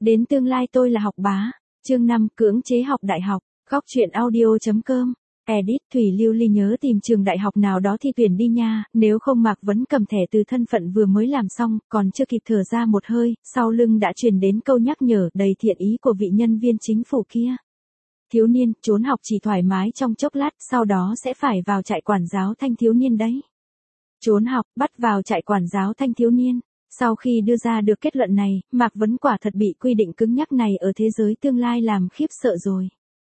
Đến tương lai tôi là học bá. Chương 5 cưỡng chế học đại học. Góc truyện audio.com. Edit Thủy Lưu Ly nhớ tìm trường đại học nào đó thi tuyển đi nha, nếu không Mạc Vấn cầm thẻ từ thân phận vừa mới làm xong, còn chưa kịp thở ra một hơi, sau lưng đã truyền đến câu nhắc nhở đầy thiện ý của vị nhân viên chính phủ kia. Thiếu niên, trốn học chỉ thoải mái trong chốc lát, sau đó sẽ phải vào trại quản giáo thanh thiếu niên đấy. Trốn học, bắt vào trại quản giáo thanh thiếu niên. Sau khi đưa ra được kết luận này, Mạc Vấn quả thật bị quy định cứng nhắc này ở thế giới tương lai làm khiếp sợ rồi.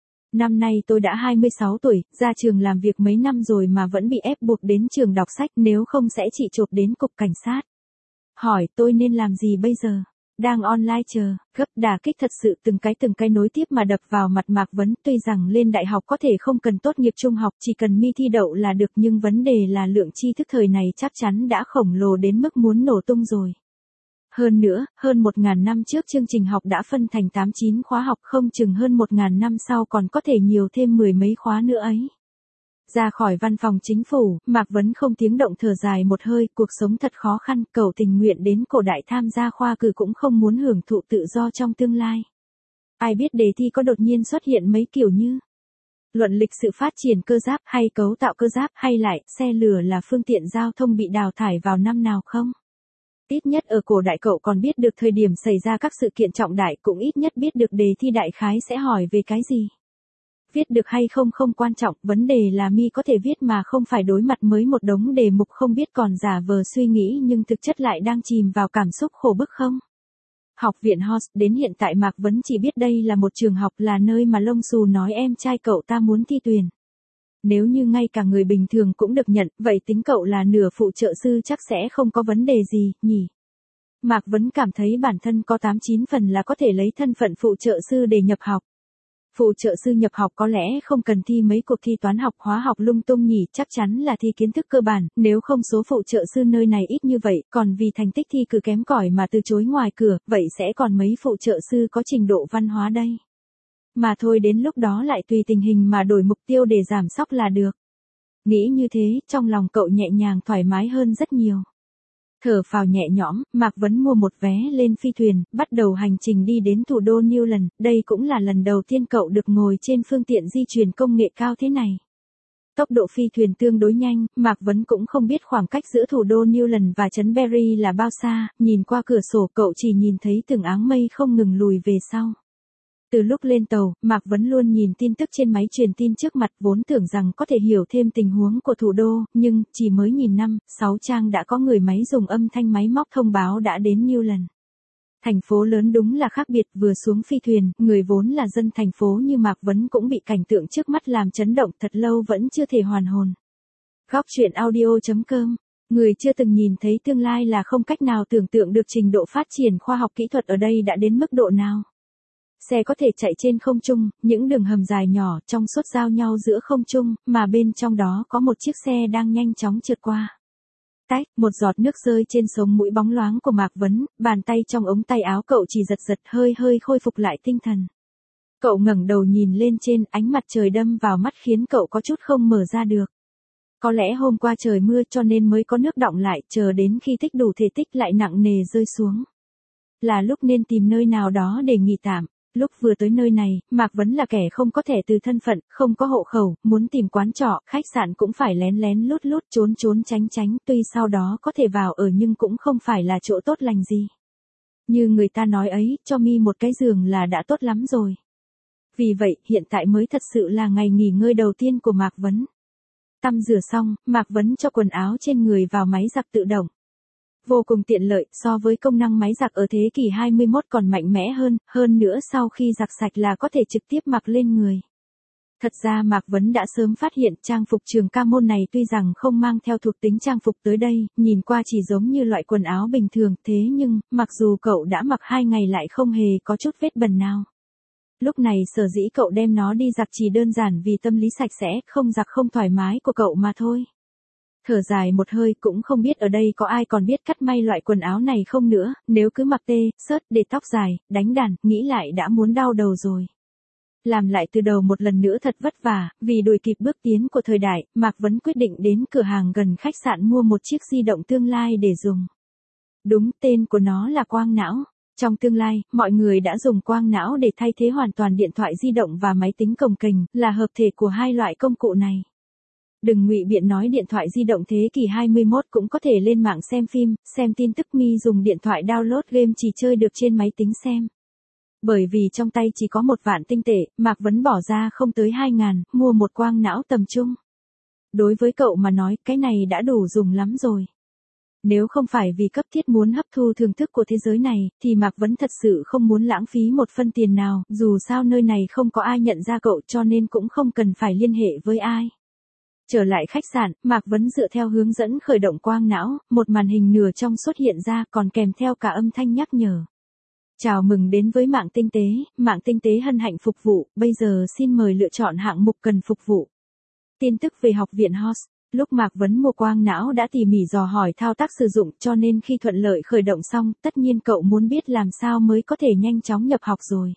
Năm nay tôi đã 26 tuổi, ra trường làm việc mấy năm rồi mà vẫn bị ép buộc đến trường đọc sách, nếu không sẽ chỉ chộp đến cục cảnh sát. Hỏi tôi nên làm gì bây giờ? Đang online chờ, gấp đả kích thật sự từng cái nối tiếp mà đập vào mặt Mạc Vấn. Tuy rằng lên đại học có thể không cần tốt nghiệp trung học, chỉ cần thi đậu là được, nhưng vấn đề là lượng tri thức thời này chắc chắn đã khổng lồ đến mức muốn nổ tung rồi. Hơn nữa, hơn 1.000 năm trước chương trình học đã phân thành 8-9 khóa học, không chừng hơn 1.000 năm sau còn có thể nhiều thêm 10 mấy khóa nữa ấy. Ra khỏi văn phòng chính phủ, Mạc Vấn không tiếng động thở dài một hơi, cuộc sống thật khó khăn, cậu tình nguyện đến cổ đại tham gia khoa cử cũng không muốn hưởng thụ tự do trong tương lai. Ai biết đề thi có đột nhiên xuất hiện mấy kiểu như luận lịch sự phát triển cơ giáp hay cấu tạo cơ giáp, hay lại xe lửa là phương tiện giao thông bị đào thải vào năm nào không? Ít nhất ở cổ đại cậu còn biết được thời điểm xảy ra các sự kiện trọng đại, cũng ít nhất biết được đề thi đại khái sẽ hỏi về cái gì. Viết được hay không không quan trọng, vấn đề là mi có thể viết mà không phải đối mặt với một đống đề mục không biết còn giả vờ suy nghĩ nhưng thực chất lại đang chìm vào cảm xúc khổ bức không? Học viện Host, đến hiện tại Mạc Vấn chỉ biết đây là một trường học, là nơi mà lông xù nói em trai cậu ta muốn thi tuyển. Nếu như ngay cả người bình thường cũng được nhận, vậy tính cậu là nửa phụ trợ sư chắc sẽ không có vấn đề gì, nhỉ? Mạc Vấn cảm thấy bản thân có 8-9 phần là có thể lấy thân phận phụ trợ sư để nhập học. Phụ trợ sư nhập học có lẽ không cần thi mấy cuộc thi toán học, hóa học lung tung nhỉ, chắc chắn là thi kiến thức cơ bản, nếu không số phụ trợ sư nơi này ít như vậy, còn vì thành tích thi cử kém cỏi mà từ chối ngoài cửa, vậy sẽ còn mấy phụ trợ sư có trình độ văn hóa đây. Mà thôi, đến lúc đó lại tùy tình hình mà đổi mục tiêu để giảm sóc là được. Nghĩ như thế, trong lòng cậu nhẹ nhàng thoải mái hơn rất nhiều. Thở phào nhẹ nhõm, Mạc Vấn mua một vé lên phi thuyền, bắt đầu hành trình đi đến thủ đô Newland, đây cũng là lần đầu tiên cậu được ngồi trên phương tiện di chuyển công nghệ cao thế này. Tốc độ phi thuyền tương đối nhanh, Mạc Vấn cũng không biết khoảng cách giữa thủ đô Newland và trấn Berry là bao xa, nhìn qua cửa sổ cậu chỉ nhìn thấy từng áng mây không ngừng lùi về sau. Từ lúc lên tàu, Mạc Vấn luôn nhìn tin tức trên máy truyền tin trước mặt, vốn tưởng rằng có thể hiểu thêm tình huống của thủ đô, nhưng chỉ mới nhìn 5-6 trang đã có người máy dùng âm thanh máy móc thông báo đã đến Newland. Thành phố lớn đúng là khác biệt, vừa xuống phi thuyền, người vốn là dân thành phố như Mạc Vấn cũng bị cảnh tượng trước mắt làm chấn động, thật lâu vẫn chưa thể hoàn hồn. Góc truyện audio.com. Người chưa từng nhìn thấy tương lai là không cách nào tưởng tượng được trình độ phát triển khoa học kỹ thuật ở đây đã đến mức độ nào. Xe có thể chạy trên không trung, những đường hầm dài nhỏ trong suốt giao nhau giữa không trung, mà bên trong đó có một chiếc xe đang nhanh chóng trượt qua. Tách, một giọt nước rơi trên sống mũi bóng loáng của Mạc Vấn, bàn tay trong ống tay áo cậu chỉ giật hơi khôi phục lại tinh thần. Cậu ngẩng đầu nhìn lên trên, ánh mặt trời đâm vào mắt khiến cậu có chút không mở ra được. Có lẽ hôm qua trời mưa cho nên mới có nước đọng lại, chờ đến khi tích đủ thể tích lại nặng nề rơi xuống. Là lúc nên tìm nơi nào đó để nghỉ tạm. Lúc vừa tới nơi này, Mạc Vấn là kẻ không có thẻ từ thân phận, không có hộ khẩu, muốn tìm quán trọ, khách sạn cũng phải lén lút, trốn tránh, tuy sau đó có thể vào ở nhưng cũng không phải là chỗ tốt lành gì. Như người ta nói ấy, cho mi một cái giường là đã tốt lắm rồi. Vì vậy, hiện tại mới thật sự là ngày nghỉ ngơi đầu tiên của Mạc Vấn. Tắm rửa xong, Mạc Vấn cho quần áo trên người vào máy giặt tự động. Vô cùng tiện lợi, so với công năng máy giặt ở thế kỷ 21 còn mạnh mẽ hơn nữa sau khi giặt sạch là có thể trực tiếp mặc lên người. Thật ra Mạc Vấn đã sớm phát hiện trang phục trường ca môn này tuy rằng không mang theo thuộc tính trang phục tới đây, nhìn qua chỉ giống như loại quần áo bình thường, thế nhưng, mặc dù cậu đã mặc 2 ngày lại không hề có chút vết bẩn nào. Lúc này sở dĩ cậu đem nó đi giặt chỉ đơn giản vì tâm lý sạch sẽ, không giặt không thoải mái của cậu mà thôi. Thở dài một hơi, cũng không biết ở đây có ai còn biết cắt may loại quần áo này không nữa, nếu cứ mặc t-shirt để tóc dài, đánh đàn, nghĩ lại đã muốn đau đầu rồi. Làm lại từ đầu một lần nữa thật vất vả, vì đuổi kịp bước tiến của thời đại, Mạc Vấn quyết định đến cửa hàng gần khách sạn mua một chiếc di động tương lai để dùng. Đúng, tên của nó là Quang Não. Trong tương lai, mọi người đã dùng quang não để thay thế hoàn toàn điện thoại di động và máy tính cồng kềnh, là hợp thể của hai loại công cụ này. Đừng ngụy biện nói điện thoại di động thế kỷ 21 cũng có thể lên mạng xem phim, xem tin tức, mi dùng điện thoại download game chỉ chơi được trên máy tính xem. Bởi vì trong tay chỉ có 1 vạn tinh tệ, Mạc Vấn bỏ ra không tới 2.000, mua một quang não tầm trung. Đối với cậu mà nói, cái này đã đủ dùng lắm rồi. Nếu không phải vì cấp thiết muốn hấp thu thưởng thức của thế giới này, thì Mạc Vấn thật sự không muốn lãng phí một phân tiền nào, dù sao nơi này không có ai nhận ra cậu cho nên cũng không cần phải liên hệ với ai. Trở lại khách sạn, Mạc Vấn dựa theo hướng dẫn khởi động quang não, một màn hình nửa trong xuất hiện ra còn kèm theo cả âm thanh nhắc nhở. Chào mừng đến với mạng tinh tế hân hạnh phục vụ, bây giờ xin mời lựa chọn hạng mục cần phục vụ. Tin tức về học viện HOS. Lúc Mạc Vấn mua quang não đã tỉ mỉ dò hỏi thao tác sử dụng cho nên khi thuận lợi khởi động xong, tất nhiên cậu muốn biết làm sao mới có thể nhanh chóng nhập học rồi.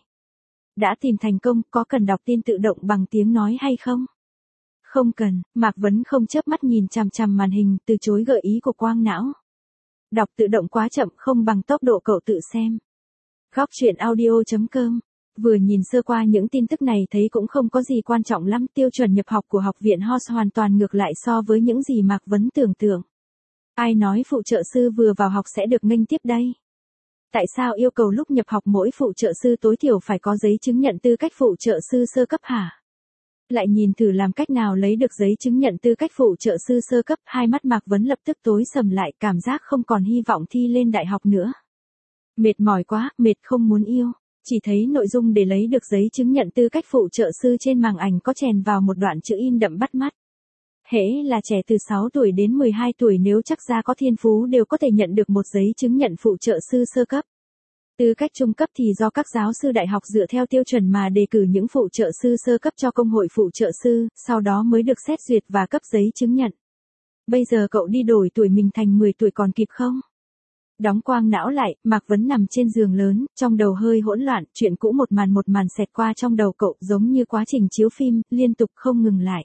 Đã tìm thành công, có cần đọc tin tự động bằng tiếng nói hay không? Không cần, Mạc Vấn không chớp mắt nhìn chằm chằm màn hình, từ chối gợi ý của quang não. Đọc tự động quá chậm, không bằng tốc độ cậu tự xem. Góc truyện audio.com. Vừa nhìn sơ qua những tin tức này thấy cũng không có gì quan trọng lắm, tiêu chuẩn nhập học của học viện HOS hoàn toàn ngược lại so với những gì Mạc Vấn tưởng tượng. Ai nói phụ trợ sư vừa vào học sẽ được nghênh tiếp đây? Tại sao yêu cầu lúc nhập học mỗi phụ trợ sư tối thiểu phải có giấy chứng nhận tư cách phụ trợ sư sơ cấp hả? Lại nhìn thử làm cách nào lấy được giấy chứng nhận tư cách phụ trợ sư sơ cấp, hai mắt Mạc Vấn lập tức tối sầm lại, cảm giác không còn hy vọng thi lên đại học nữa. Mệt mỏi quá, mệt không muốn yêu. Chỉ thấy nội dung để lấy được giấy chứng nhận tư cách phụ trợ sư trên màn ảnh có chèn vào một đoạn chữ in đậm bắt mắt. Hễ là trẻ từ 6 tuổi đến 12 tuổi nếu chắc ra có thiên phú đều có thể nhận được một giấy chứng nhận phụ trợ sư sơ cấp. Tư cách trung cấp thì do các giáo sư đại học dựa theo tiêu chuẩn mà đề cử những phụ trợ sư sơ cấp cho công hội phụ trợ sư, sau đó mới được xét duyệt và cấp giấy chứng nhận. Bây giờ cậu đi đổi tuổi mình thành 10 tuổi còn kịp không? Đóng quang não lại, Mạc Vấn nằm trên giường lớn, trong đầu hơi hỗn loạn, chuyện cũ một màn xẹt qua trong đầu cậu giống như quá trình chiếu phim, liên tục không ngừng lại.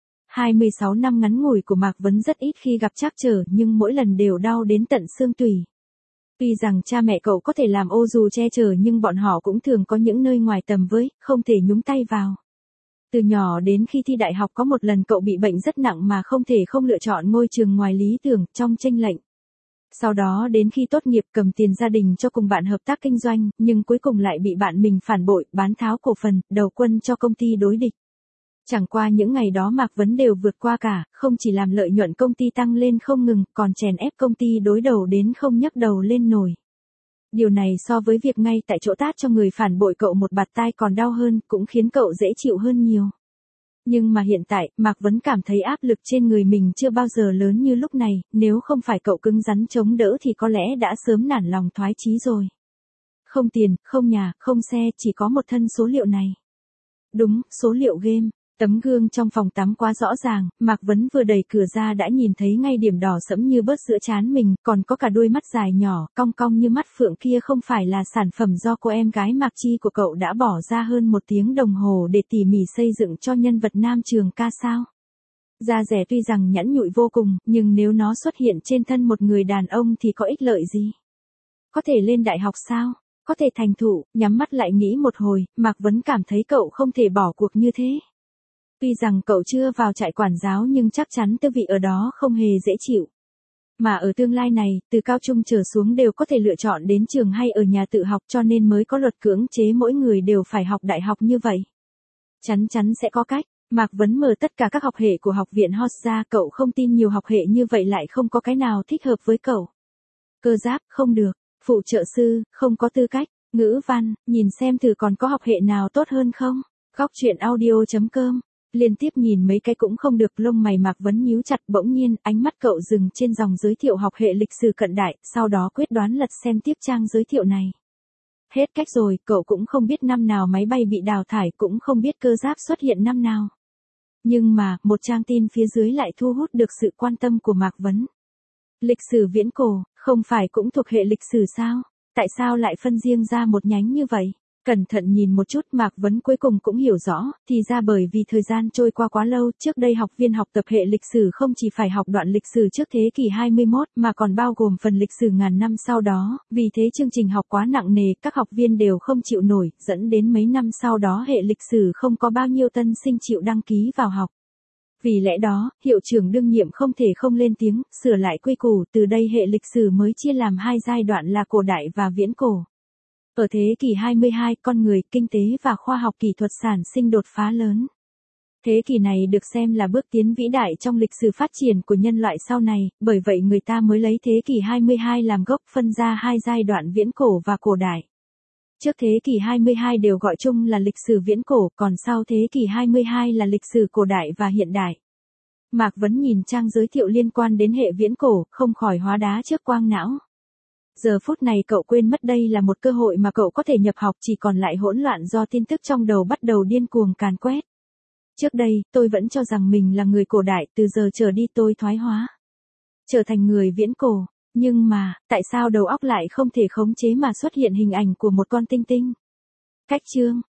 26 năm ngắn ngủi của Mạc Vấn rất ít khi gặp trắc trở nhưng mỗi lần đều đau đến tận xương tủy. Tuy rằng cha mẹ cậu có thể làm ô dù che chở nhưng bọn họ cũng thường có những nơi ngoài tầm với, không thể nhúng tay vào. Từ nhỏ đến khi thi đại học có một lần cậu bị bệnh rất nặng mà không thể không lựa chọn ngôi trường ngoài lý tưởng, trong chênh lệch. Sau đó đến khi tốt nghiệp cầm tiền gia đình cho cùng bạn hợp tác kinh doanh, nhưng cuối cùng lại bị bạn mình phản bội, bán tháo cổ phần, đầu quân cho công ty đối địch. Chẳng qua những ngày đó Mạc Vấn đều vượt qua cả, không chỉ làm lợi nhuận công ty tăng lên không ngừng, còn chèn ép công ty đối đầu đến không nhấc đầu lên nổi. Điều này so với việc ngay tại chỗ tát cho người phản bội cậu một bạt tai còn đau hơn, cũng khiến cậu dễ chịu hơn nhiều. Nhưng mà hiện tại, Mạc Vấn cảm thấy áp lực trên người mình chưa bao giờ lớn như lúc này, nếu không phải cậu cứng rắn chống đỡ thì có lẽ đã sớm nản lòng thoái chí rồi. Không tiền, không nhà, không xe, chỉ có một thân số liệu này. Đúng, số liệu game. Tấm gương trong phòng tắm quá rõ ràng, Mạc Vấn vừa đẩy cửa ra đã nhìn thấy ngay điểm đỏ sẫm như bớt giữa trán mình, còn có cả đôi mắt dài nhỏ, cong cong như mắt phượng kia không phải là sản phẩm do cô em gái Mạc Chi của cậu đã bỏ ra hơn 1 tiếng đồng hồ để tỉ mỉ xây dựng cho nhân vật nam trường ca sao. Da rẻ tuy rằng nhẵn nhụi vô cùng, nhưng nếu nó xuất hiện trên thân một người đàn ông thì có ích lợi gì? Có thể lên đại học sao? Có thể thành thụ, nhắm mắt lại nghĩ một hồi, Mạc Vấn cảm thấy cậu không thể bỏ cuộc như thế. Tuy rằng cậu chưa vào trại quản giáo nhưng chắc chắn tư vị ở đó không hề dễ chịu. Mà ở tương lai này, từ cao trung trở xuống đều có thể lựa chọn đến trường hay ở nhà tự học cho nên mới có luật cưỡng chế mỗi người đều phải học đại học như vậy. Chắn sẽ có cách. Mạc Vấn mở tất cả các học hệ của học viện HOS ra, cậu không tin nhiều học hệ như vậy lại không có cái nào thích hợp với cậu. Cơ giáp, không được. Phụ trợ sư, không có tư cách. Ngữ văn, nhìn xem thử còn có học hệ nào tốt hơn không? Góc truyện audio.com. Liên tiếp nhìn mấy cái cũng không được, lông mày Mạc Vấn nhíu chặt, bỗng nhiên, ánh mắt cậu dừng trên dòng giới thiệu học hệ lịch sử cận đại, sau đó quyết đoán lật xem tiếp trang giới thiệu này. Hết cách rồi, cậu cũng không biết năm nào máy bay bị đào thải, cũng không biết cơ giáp xuất hiện năm nào. Nhưng mà, một trang tin phía dưới lại thu hút được sự quan tâm của Mạc Vấn. Lịch sử viễn cổ, không phải cũng thuộc hệ lịch sử sao? Tại sao lại phân riêng ra một nhánh như vậy? Cẩn thận nhìn một chút Mạc Vấn cuối cùng cũng hiểu rõ, thì ra bởi vì thời gian trôi qua quá lâu, trước đây học viên học tập hệ lịch sử không chỉ phải học đoạn lịch sử trước thế kỷ 21 mà còn bao gồm phần lịch sử ngàn năm sau đó, vì thế chương trình học quá nặng nề, các học viên đều không chịu nổi, dẫn đến mấy năm sau đó hệ lịch sử không có bao nhiêu tân sinh chịu đăng ký vào học. Vì lẽ đó, hiệu trưởng đương nhiệm không thể không lên tiếng, sửa lại quy củ, từ đây hệ lịch sử mới chia làm hai giai đoạn là cổ đại và viễn cổ. Ở thế kỷ 22, con người, kinh tế và khoa học kỹ thuật sản sinh đột phá lớn. Thế kỷ này được xem là bước tiến vĩ đại trong lịch sử phát triển của nhân loại sau này, bởi vậy người ta mới lấy thế kỷ 22 làm gốc phân ra hai giai đoạn viễn cổ và cổ đại. Trước thế kỷ 22 đều gọi chung là lịch sử viễn cổ, còn sau thế kỷ 22 là lịch sử cổ đại và hiện đại. Mạc Vấn nhìn trang giới thiệu liên quan đến hệ viễn cổ, không khỏi hóa đá trước quang não. Giờ phút này cậu quên mất đây là một cơ hội mà cậu có thể nhập học, chỉ còn lại hỗn loạn do tin tức trong đầu bắt đầu điên cuồng càn quét. Trước đây, tôi vẫn cho rằng mình là người cổ đại, từ giờ trở đi tôi thoái hóa, trở thành người viễn cổ. Nhưng mà, tại sao đầu óc lại không thể khống chế mà xuất hiện hình ảnh của một con tinh tinh? Cách chương